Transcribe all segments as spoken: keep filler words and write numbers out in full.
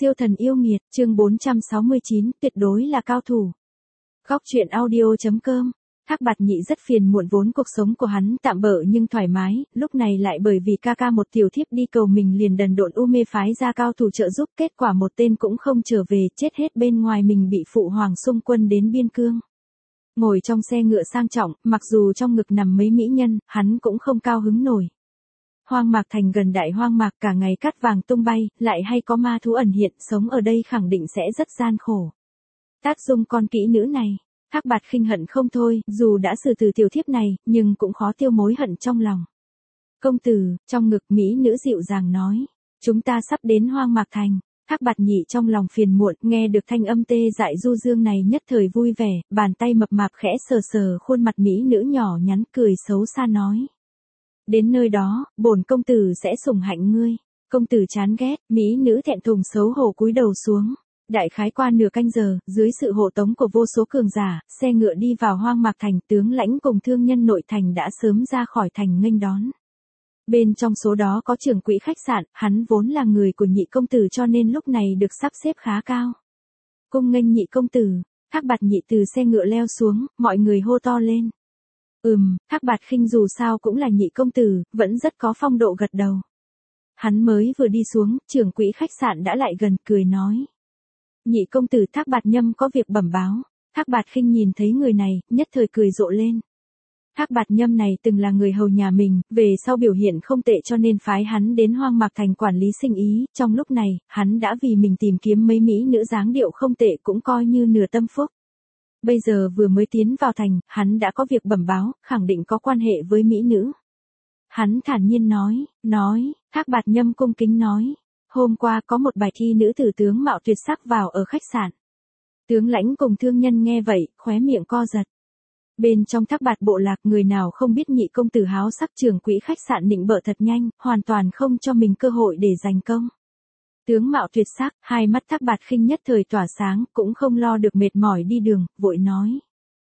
Siêu thần yêu nghiệt, chương bốn trăm sáu mươi chín, tuyệt đối là cao thủ. Góc truyện audio.com. Thác Bạt Nhị rất phiền muộn, vốn cuộc sống của hắn tạm bợ nhưng thoải mái, lúc này lại bởi vì ca ca một tiểu thiếp đi cầu mình liền đần độn u mê phái ra cao thủ trợ giúp, kết quả một tên cũng không trở về, chết hết bên ngoài, mình bị phụ hoàng xung quân đến biên cương. Ngồi trong xe ngựa sang trọng, mặc dù trong ngực nằm mấy mỹ nhân, hắn cũng không cao hứng nổi. Hoang Mạc Thành gần Đại Hoang Mạc, cả ngày cát vàng tung bay, lại hay có ma thú ẩn hiện, sống ở đây khẳng định sẽ rất gian khổ. Tác dung con kỹ nữ này, Thác Bạt khinh hận không thôi, dù đã xử từ tiểu thiếp này, nhưng cũng khó tiêu mối hận trong lòng. Công tử, trong ngực mỹ nữ dịu dàng nói, chúng ta sắp đến Hoang Mạc Thành. Thác Bạt Nhị trong lòng phiền muộn, nghe được thanh âm tê dại du dương này nhất thời vui vẻ, bàn tay mập mạp khẽ sờ sờ khuôn mặt mỹ nữ nhỏ nhắn, cười xấu xa nói. Đến nơi đó, bổn công tử sẽ sủng hạnh ngươi. Công tử chán ghét, mỹ nữ thẹn thùng xấu hổ cúi đầu xuống. Đại khái qua nửa canh giờ, dưới sự hộ tống của vô số cường giả, xe ngựa đi vào Hoang Mạc Thành, tướng lãnh cùng thương nhân nội thành đã sớm ra khỏi thành nghênh đón. Bên trong số đó có trưởng quỹ khách sạn, hắn vốn là người của Nhị công tử cho nên lúc này được sắp xếp khá cao. Cung nghênh Nhị công tử. Thác Bạt Nhị từ xe ngựa leo xuống, mọi người hô to lên. Ừm, Thác Bạt khinh dù sao cũng là Nhị công tử, vẫn rất có phong độ gật đầu. Hắn mới vừa đi xuống, trưởng quỹ khách sạn đã lại gần, cười nói. Nhị công tử, Thác Bạt Nhâm có việc bẩm báo. Thác Bạt khinh nhìn thấy người này, nhất thời cười rộ lên. Thác Bạt Nhâm này từng là người hầu nhà mình, về sau biểu hiện không tệ cho nên phái hắn đến Hoang Mạc Thành quản lý sinh ý, trong lúc này, hắn đã vì mình tìm kiếm mấy mỹ nữ dáng điệu không tệ, cũng coi như nửa tâm phúc. Bây giờ vừa mới tiến vào thành, hắn đã có việc bẩm báo, khẳng định có quan hệ với mỹ nữ. Hắn thản nhiên nói, nói, Thác Bạt Nhâm cung kính nói, hôm qua có một bài thi nữ tử tướng mạo tuyệt sắc vào ở khách sạn. Tướng lãnh cùng thương nhân nghe vậy, khóe miệng co giật. Bên trong Thác Bạt bộ lạc, người nào không biết Nhị công tử háo sắc, trưởng quỹ khách sạn nịnh bợ thật nhanh, hoàn toàn không cho mình cơ hội để giành công. Tướng mạo tuyệt sắc, hai mắt Thác Bạt khinh nhất thời tỏa sáng, cũng không lo được mệt mỏi đi đường, vội nói.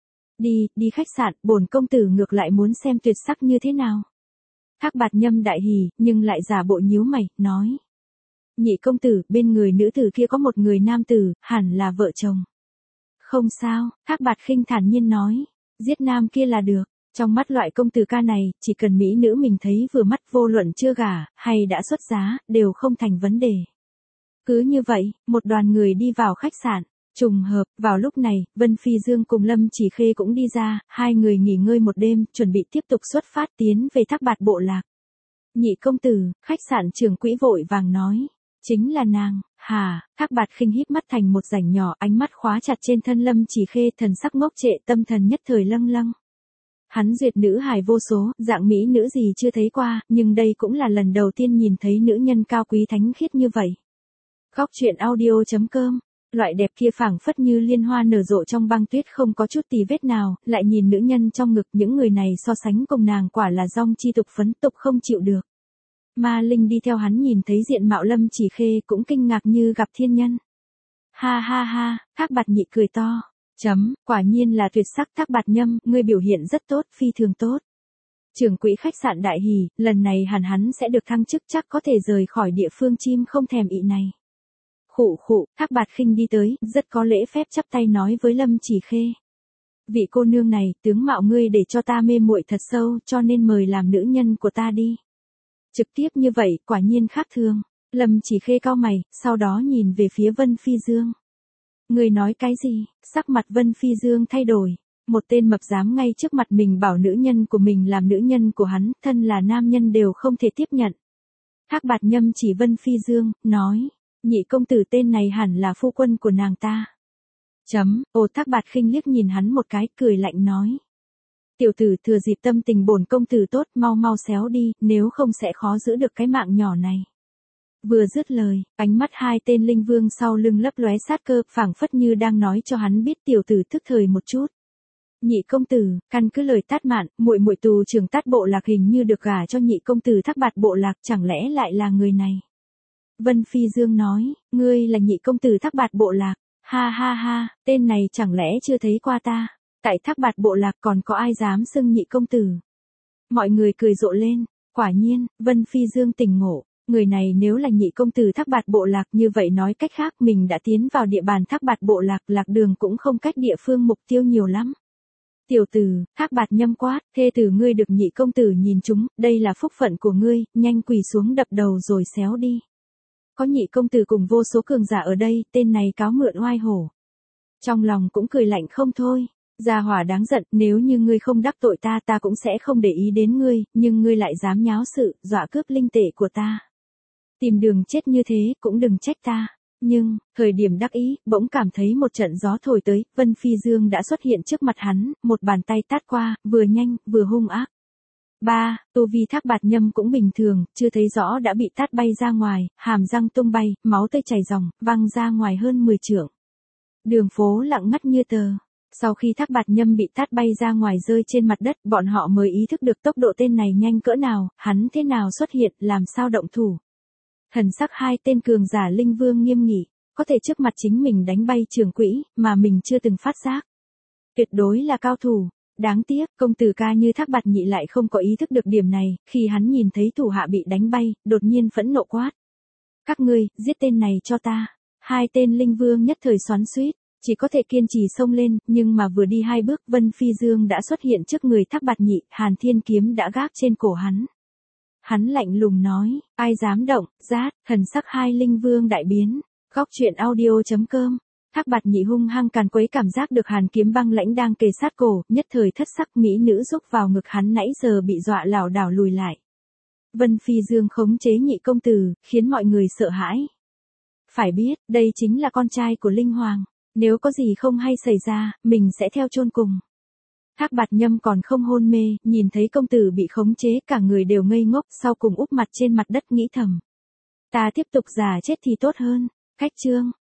Đi, đi khách sạn, bổn công tử ngược lại muốn xem tuyệt sắc như thế nào. Thác Bạt Nhâm đại hỉ, nhưng lại giả bộ nhíu mày, nói. Nhị công tử, bên người nữ tử kia có một người nam tử, hẳn là vợ chồng. Không sao, Thác Bạt khinh thản nhiên nói. Giết nam kia là được. Trong mắt loại công tử ca này, chỉ cần mỹ nữ mình thấy vừa mắt, vô luận chưa gả, hay đã xuất giá, đều không thành vấn đề. Cứ như vậy, một đoàn người đi vào khách sạn. Trùng hợp, vào lúc này, Vân Phi Dương cùng Lâm Chỉ Khê cũng đi ra, hai người nghỉ ngơi một đêm, chuẩn bị tiếp tục xuất phát tiến về Thác Bạt bộ lạc. Nhị công tử, khách sạn trưởng quỹ vội vàng nói. Chính là nàng. Hà, Thác Bạt khinh híp mắt thành một rãnh nhỏ, ánh mắt khóa chặt trên thân Lâm Chỉ Khê, thần sắc ngốc trệ, tâm thần nhất thời lâng lâng. Hắn duyệt nữ hài vô số, dạng mỹ nữ gì chưa thấy qua, nhưng đây cũng là lần đầu tiên nhìn thấy nữ nhân cao quý thánh khiết như vậy. Góc truyện audio.com. Loại đẹp kia phảng phất như liên hoa nở rộ trong băng tuyết, không có chút tì vết nào, lại nhìn nữ nhân trong ngực, những người này so sánh cùng nàng quả là dong chi tục phấn tục không chịu được. Ma Linh đi theo hắn nhìn thấy diện mạo Lâm Chỉ Khê cũng kinh ngạc như gặp thiên nhân. Ha ha ha, Thác Bạt Nhị cười to. Chấm, quả nhiên là tuyệt sắc. Thác Bạt Nhâm, ngươi biểu hiện rất tốt, phi thường tốt. Trưởng quỹ khách sạn đại hỉ, lần này hẳn hắn sẽ được thăng chức, chắc có thể rời khỏi địa phương chim không thèm ị này. Khụ khụ, Thác Bạt khinh đi tới, rất có lễ phép chắp tay nói với Lâm Chỉ Khê. Vị cô nương này, tướng mạo ngươi để cho ta mê muội thật sâu, cho nên mời làm nữ nhân của ta đi. Trực tiếp như vậy, quả nhiên khác thường. Lâm Chỉ Khê cau mày, sau đó nhìn về phía Vân Phi Dương. Người nói cái gì? Sắc mặt Vân Phi Dương thay đổi. Một tên mập dám ngay trước mặt mình bảo nữ nhân của mình làm nữ nhân của hắn, thân là nam nhân đều không thể tiếp nhận. Thác Bạt Nhâm chỉ Vân Phi Dương, nói. Nhị công tử tên này hẳn là phu quân của nàng ta. Chấm, ô Thác Bạt khinh liếc nhìn hắn một cái, cười lạnh nói. Tiểu tử, thừa dịp tâm tình bổn công tử tốt, mau mau xéo đi, nếu không sẽ khó giữ được cái mạng nhỏ này. Vừa dứt lời, ánh mắt hai tên linh vương sau lưng lấp lóe sát cơ, phảng phất như đang nói cho hắn biết tiểu tử thức thời một chút. Nhị công tử, căn cứ lời Tát Mạn, muội muội tù trưởng Tát bộ lạc hình như được gả cho nhị công tử Thác Bạt bộ lạc, chẳng lẽ lại là người này? Vân Phi Dương nói, ngươi là nhị công tử Thác Bạt bộ lạc. Ha ha ha, tên này chẳng lẽ chưa thấy qua ta? Tại Thác Bạt bộ lạc còn có ai dám xưng nhị công tử? Mọi người cười rộ lên. Quả nhiên, Vân Phi Dương tỉnh ngộ. người này nếu là nhị công tử Thác Bạt bộ lạc, như vậy nói cách khác mình đã tiến vào địa bàn Thác Bạt bộ lạc, lạc đường cũng không cách địa phương mục tiêu nhiều lắm. Tiểu tử, Thác Bạt nhâm quát, thê tử ngươi được nhị công tử nhìn chúng, đây là phúc phận của ngươi, nhanh quỳ xuống đập đầu rồi xéo đi. Có nhị công tử cùng vô số cường giả ở đây, tên này cáo mượn oai hổ. Trong lòng cũng cười lạnh không thôi. Gia hỏa đáng giận, nếu như ngươi không đắc tội ta ta cũng sẽ không để ý đến ngươi, nhưng ngươi lại dám nháo sự, dọa cướp linh tệ của ta. Tìm đường chết như thế, cũng đừng trách ta. Nhưng, thời điểm đắc ý, bỗng cảm thấy một trận gió thổi tới, Vân Phi Dương đã xuất hiện trước mặt hắn, một bàn tay tát qua, vừa nhanh, vừa hung ác. Ba, tu vi Thác Bạt nhâm cũng bình thường, chưa thấy rõ đã bị tát bay ra ngoài, hàm răng tung bay, máu tươi chảy ròng, văng ra ngoài hơn mười trượng. Đường phố lặng ngắt như tờ. Sau khi Thác Bạt nhâm bị tát bay ra ngoài rơi trên mặt đất, bọn họ mới ý thức được tốc độ tên này nhanh cỡ nào, hắn thế nào xuất hiện, làm sao động thủ. Thần sắc hai tên cường giả linh vương nghiêm nghị, có thể trước mặt chính mình đánh bay trưởng quỹ, mà mình chưa từng phát giác. Tuyệt đối là cao thủ. Đáng tiếc, công tử ca như Thác Bạt nhị lại không có ý thức được điểm này, khi hắn nhìn thấy thủ hạ bị đánh bay, đột nhiên phẫn nộ quát. Các ngươi, giết tên này cho ta. Hai tên linh vương nhất thời xoắn xuýt, chỉ có thể kiên trì xông lên, nhưng mà vừa đi hai bước, Vân Phi Dương đã xuất hiện trước người Thác Bạt nhị, Hàn Thiên kiếm đã gác trên cổ hắn. Hắn lạnh lùng nói, ai dám động, rát, thần sắc hai linh vương đại biến. Góc truyện audio chấm com. Thác Bạt nhị hung hăng càn quấy, cảm giác được hàn kiếm băng lãnh đang kề sát cổ, nhất thời thất sắc, mỹ nữ rúc vào ngực hắn nãy giờ bị dọa lảo đảo lùi lại. Vân Phi Dương khống chế nhị công tử, khiến mọi người sợ hãi. Phải biết, đây chính là con trai của Linh Hoàng, nếu có gì không hay xảy ra, mình sẽ theo chôn cùng. Thác Bạt nhâm còn không hôn mê, nhìn thấy công tử bị khống chế, cả người đều ngây ngốc, sau cùng úp mặt trên mặt đất nghĩ thầm. Ta tiếp tục giả chết thì tốt hơn. Cách chương